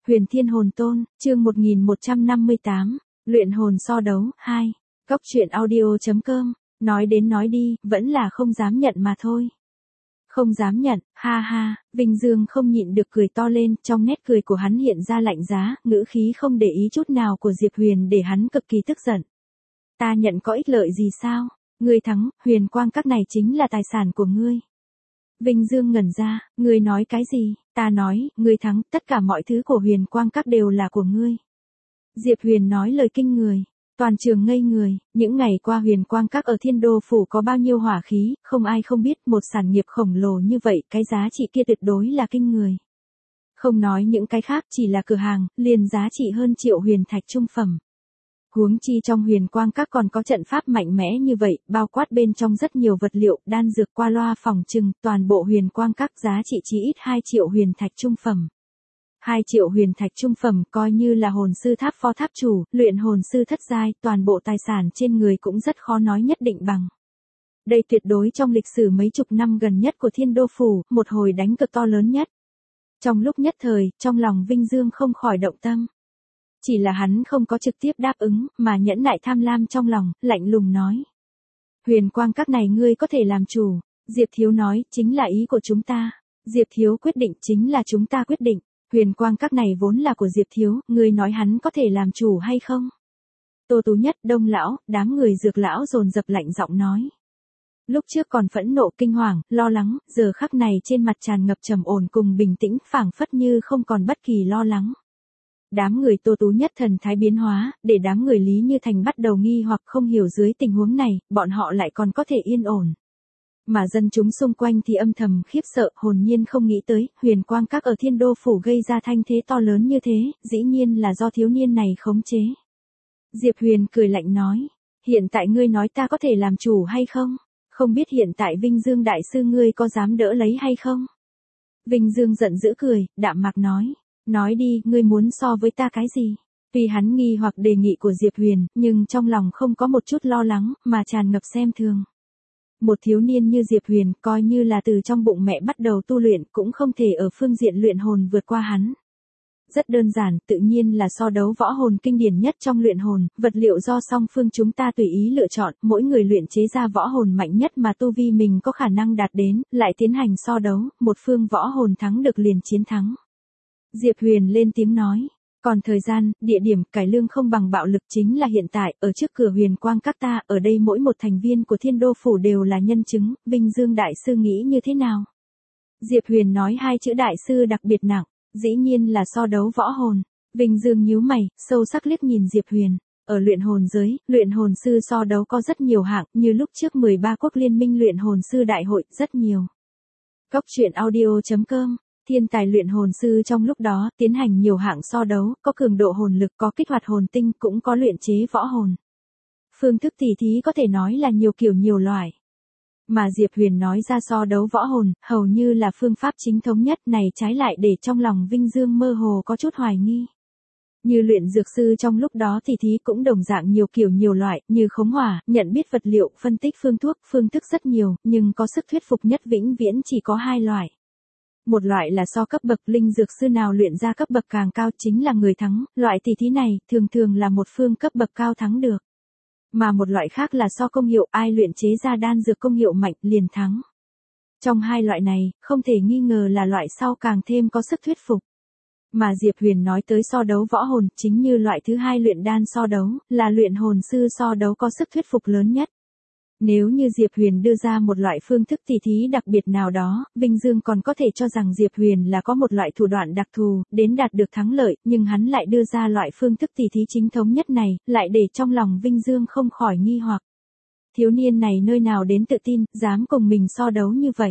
Huyền Thiên Hồn Tôn, chương 1158, luyện hồn so đấu, 2. Cốc truyện audio.com, nói đến nói đi, vẫn là không dám nhận mà thôi. Không dám nhận, ha ha, Vinh Dương không nhịn được cười to lên, trong nét cười của hắn hiện ra lạnh giá, ngữ khí không để ý chút nào của Diệp Huyền để hắn cực kỳ tức giận. Ta nhận có ích lợi gì sao? Ngươi thắng, huyền quang các này chính là tài sản của ngươi. Vinh Dương ngẩn ra, ngươi nói cái gì? Ta nói, ngươi thắng, tất cả mọi thứ của huyền quang các đều là của ngươi. Diệp Huyền nói lời kinh người. Toàn trường ngây người, những ngày qua huyền quang các ở Thiên Đô Phủ có bao nhiêu hỏa khí, không ai không biết một sản nghiệp khổng lồ như vậy, cái giá trị kia tuyệt đối là kinh người. Không nói những cái khác, chỉ là cửa hàng, liền giá trị hơn triệu huyền thạch trung phẩm. Huống chi trong huyền quang các còn có trận pháp mạnh mẽ như vậy, bao quát bên trong rất nhiều vật liệu, đan dược qua loa phòng trừng, toàn bộ huyền quang các giá trị chí ít 2 triệu huyền thạch trung phẩm. 2 triệu huyền thạch trung phẩm coi như là hồn sư tháp phó tháp chủ, luyện hồn sư thất giai, toàn bộ tài sản trên người cũng rất khó nói nhất định bằng. Đây tuyệt đối trong lịch sử mấy chục năm gần nhất của Thiên Đô Phủ, một hồi đánh cực to lớn nhất. Trong lúc nhất thời, trong lòng Vinh Dương không khỏi động tâm. Chỉ là hắn không có trực tiếp đáp ứng, mà nhẫn nại tham lam trong lòng, lạnh lùng nói. Huyền quang các này ngươi có thể làm chủ, Diệp Thiếu nói, chính là ý của chúng ta. Diệp Thiếu quyết định chính là chúng ta quyết định. Huyền quang các này vốn là của Diệp Thiếu, ngươi nói hắn có thể làm chủ hay không? Tô Tú Nhất, Đông Lão, đám người Dược Lão dồn dập lạnh giọng nói. Lúc trước còn phẫn nộ kinh hoàng, lo lắng, giờ khắc này trên mặt tràn ngập trầm ổn cùng bình tĩnh, phảng phất như không còn bất kỳ lo lắng. Đám người Tô Tú Nhất thần thái biến hóa, để đám người Lý Như Thành bắt đầu nghi hoặc không hiểu dưới tình huống này, bọn họ lại còn có thể yên ổn. Mà dân chúng xung quanh thì âm thầm khiếp sợ, hồn nhiên không nghĩ tới, huyền quang các ở Thiên Đô Phủ gây ra thanh thế to lớn như thế, dĩ nhiên là do thiếu niên này khống chế. Diệp Huyền cười lạnh nói, hiện tại ngươi nói ta có thể làm chủ hay không? Không biết hiện tại Vinh Dương đại sư ngươi có dám đỡ lấy hay không? Vinh Dương giận dữ cười, đạm mạc nói đi, ngươi muốn so với ta cái gì? Tuy hắn nghi hoặc đề nghị của Diệp Huyền, nhưng trong lòng không có một chút lo lắng, mà tràn ngập xem thường. Một thiếu niên như Diệp Huyền, coi như là từ trong bụng mẹ bắt đầu tu luyện, cũng không thể ở phương diện luyện hồn vượt qua hắn. Rất đơn giản, tự nhiên là so đấu võ hồn kinh điển nhất trong luyện hồn, vật liệu do song phương chúng ta tùy ý lựa chọn, mỗi người luyện chế ra võ hồn mạnh nhất mà tu vi mình có khả năng đạt đến, lại tiến hành so đấu, một phương võ hồn thắng được liền chiến thắng. Diệp Huyền lên tiếng nói. Còn thời gian, địa điểm, cải lương không bằng bạo lực chính là hiện tại, ở trước cửa huyền quang các ta, ở đây mỗi một thành viên của Thiên Đô Phủ đều là nhân chứng, Vinh Dương đại sư nghĩ như thế nào? Diệp Huyền nói hai chữ đại sư đặc biệt nặng, dĩ nhiên là so đấu võ hồn. Vinh Dương nhíu mày, sâu sắc liếc nhìn Diệp Huyền. Ở luyện hồn giới, luyện hồn sư so đấu có rất nhiều hạng, như lúc trước 13 quốc liên minh luyện hồn sư đại hội, rất nhiều. Cốc truyện audio.com, thiên tài luyện hồn sư trong lúc đó tiến hành nhiều hạng so đấu, có cường độ hồn lực, có kích hoạt hồn tinh, cũng có luyện chế võ hồn. Phương thức tỉ thí có thể nói là nhiều kiểu nhiều loại. Mà Diệp Huyền nói ra so đấu võ hồn, hầu như là phương pháp chính thống nhất, này trái lại để trong lòng Vinh Dương mơ hồ có chút hoài nghi. Như luyện dược sư trong lúc đó tỉ thí cũng đồng dạng nhiều kiểu nhiều loại, như khống hỏa, nhận biết vật liệu, phân tích phương thuốc, phương thức rất nhiều, nhưng có sức thuyết phục nhất vĩnh viễn chỉ có hai loại. Một loại là so cấp bậc, linh dược sư nào luyện ra cấp bậc càng cao chính là người thắng, loại tỉ thí này thường thường là một phương cấp bậc cao thắng được. Mà một loại khác là so công hiệu, ai luyện chế ra đan dược công hiệu mạnh liền thắng. Trong hai loại này, không thể nghi ngờ là loại sau càng thêm có sức thuyết phục. Mà Diệp Huyền nói tới so đấu võ hồn, chính như loại thứ hai luyện đan so đấu, là luyện hồn sư so đấu có sức thuyết phục lớn nhất. Nếu như Diệp Huyền đưa ra một loại phương thức tỉ thí đặc biệt nào đó, Vinh Dương còn có thể cho rằng Diệp Huyền là có một loại thủ đoạn đặc thù, đến đạt được thắng lợi, nhưng hắn lại đưa ra loại phương thức tỉ thí chính thống nhất này, lại để trong lòng Vinh Dương không khỏi nghi hoặc. Thiếu niên này nơi nào đến tự tin, dám cùng mình so đấu như vậy.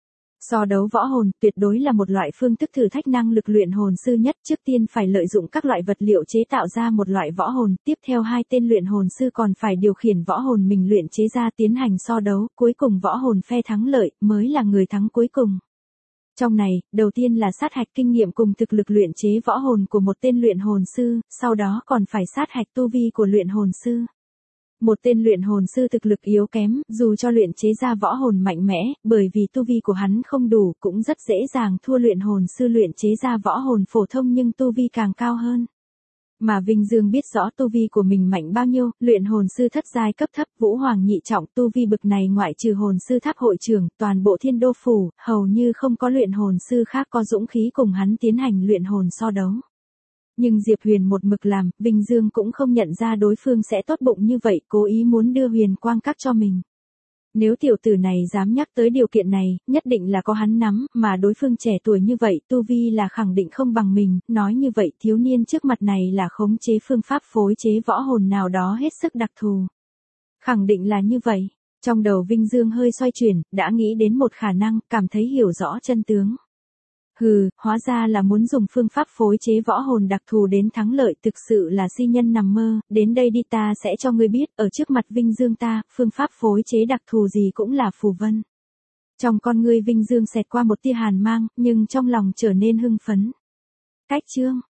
So đấu võ hồn tuyệt đối là một loại phương thức thử thách năng lực luyện hồn sư nhất, trước tiên phải lợi dụng các loại vật liệu chế tạo ra một loại võ hồn, tiếp theo hai tên luyện hồn sư còn phải điều khiển võ hồn mình luyện chế ra tiến hành so đấu, cuối cùng võ hồn phe thắng lợi mới là người thắng cuối cùng. Trong này, đầu tiên là sát hạch kinh nghiệm cùng thực lực luyện chế võ hồn của một tên luyện hồn sư, sau đó còn phải sát hạch tu vi của luyện hồn sư. Một tên luyện hồn sư thực lực yếu kém, dù cho luyện chế ra võ hồn mạnh mẽ, bởi vì tu vi của hắn không đủ, cũng rất dễ dàng thua luyện hồn sư luyện chế ra võ hồn phổ thông nhưng tu vi càng cao hơn. Mà Vinh Dương biết rõ tu vi của mình mạnh bao nhiêu, luyện hồn sư thất giai cấp thấp, vũ hoàng nhị trọng, tu vi bực này ngoại trừ hồn sư tháp hội trưởng, toàn bộ Thiên Đô phủ, hầu như không có luyện hồn sư khác có dũng khí cùng hắn tiến hành luyện hồn so đấu. Nhưng Diệp Huyền một mực làm, Vinh Dương cũng không nhận ra đối phương sẽ tốt bụng như vậy, cố ý muốn đưa huyền quang các cho mình. Nếu tiểu tử này dám nhắc tới điều kiện này, nhất định là có hắn nắm, mà đối phương trẻ tuổi như vậy, tu vi là khẳng định không bằng mình, nói như vậy thiếu niên trước mặt này là khống chế phương pháp phối chế võ hồn nào đó hết sức đặc thù. Khẳng định là như vậy, trong đầu Vinh Dương hơi xoay chuyển, đã nghĩ đến một khả năng, cảm thấy hiểu rõ chân tướng. Hừ, hóa ra là muốn dùng phương pháp phối chế võ hồn đặc thù đến thắng lợi, thực sự là si nhân nằm mơ, đến đây đi ta sẽ cho ngươi biết, ở trước mặt Vinh Dương ta, phương pháp phối chế đặc thù gì cũng là phù vân. Trong con ngươi Vinh Dương xẹt qua một tia hàn mang, nhưng trong lòng trở nên hưng phấn. Cách chương